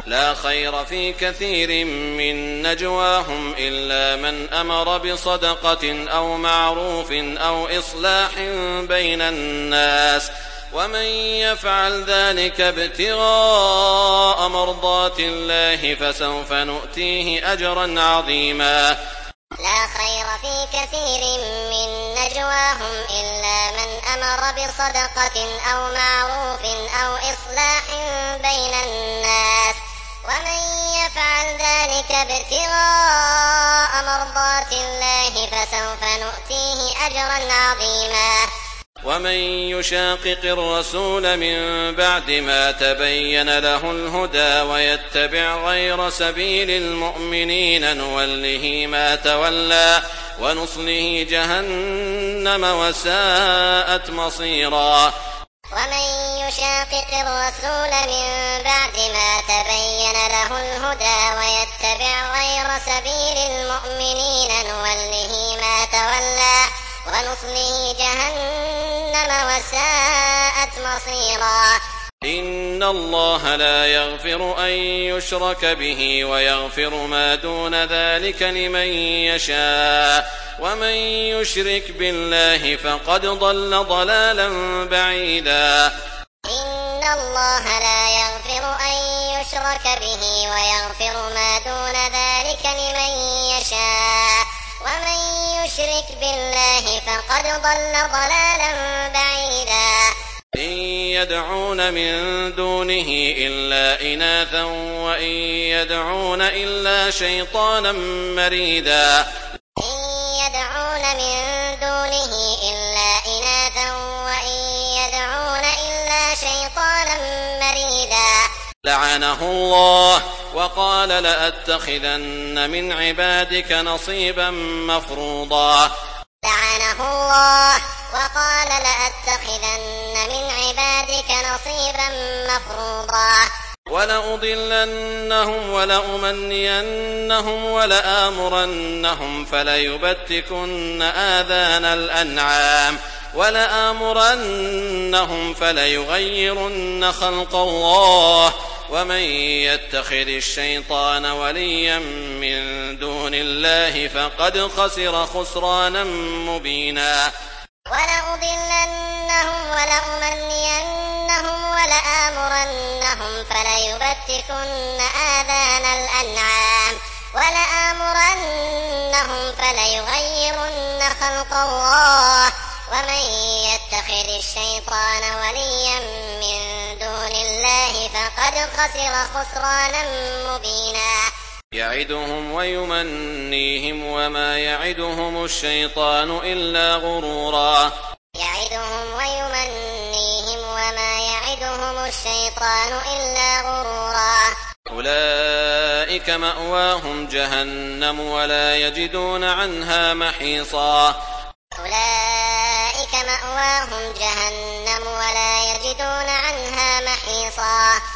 لا خير في كثير من نجواهم إلا من أمر بصدقة أو معروف أو إصلاح بين الناس ومن يفعل ذلك ابتغاء مرضات الله فسوف نؤتيه أجرا عظيما. لا خير في كثير من نجواهم إلا من أمر بصدقة أو معروف أو إصلاح بين الناس ومن يفعل ذلك ابتغاء مرضات الله فسوف نؤتيه أجرا عظيما. ومن يشاقق الرسول من بعد ما تبين له الهدى ويتبع غير سبيل المؤمنين نوله ما تولى ونصله جهنم وساءت مصيرا. ومن يشاقق الرسول من بعد ما تبين له الهدى ويتبع غير سبيل المؤمنين نوله ما تولى ونصله جهنم وساءت مصيرا. إن الله لا يغفر أن يشرك به ويغفر ما دون ذلك لمن يشاء ومن يشرك بالله فقد ضل ضلالا بعيدا. إن الله لا يغفر أن يشرك به ويغفر ما دون ذلك لمن يشاء ومن يشرك بالله فقد ضل ضلالا بعيدا. إن يدعون من دونه إلا إناثا وإن يدعون إلا شيطانا مريدا. إن يدعون من دونه إلا إناثا وإن يدعون إلا شيطانا مريدا. لعنه الله وقال لأتخذن من عبادك نصيبا مفروضا. لعنه الله وقال لأتخذن من عبادك نصيبا مفروضا. ولأضلنهم ولأمنينهم ولآمرنهم فليبتكن آذان الأنعام ولآمرنهم فليغيرن خلق الله ومن يتخذ الشيطان وليا من دون الله فقد خسر خسرانا مبينا. ولأضلنهم ولأمنينهم ولآمرنهم فليبتكن آذان الأنعام ولآمرنهم فليغيرن خلق الله ومن يتخذ الشيطان وليا من دون الله فقد خسر خسرانا مبينا. يعدهم ويمنيهم وما يعدهم الشيطان إلا غرورا. يعدهم ويمنيهم وما يعدهم الشيطان إلا غرورا. أولئك مأواهم جهنم ولا يجدون عنها محيصا. أولئك مأواهم جهنم ولا يجدون عنها محيصا.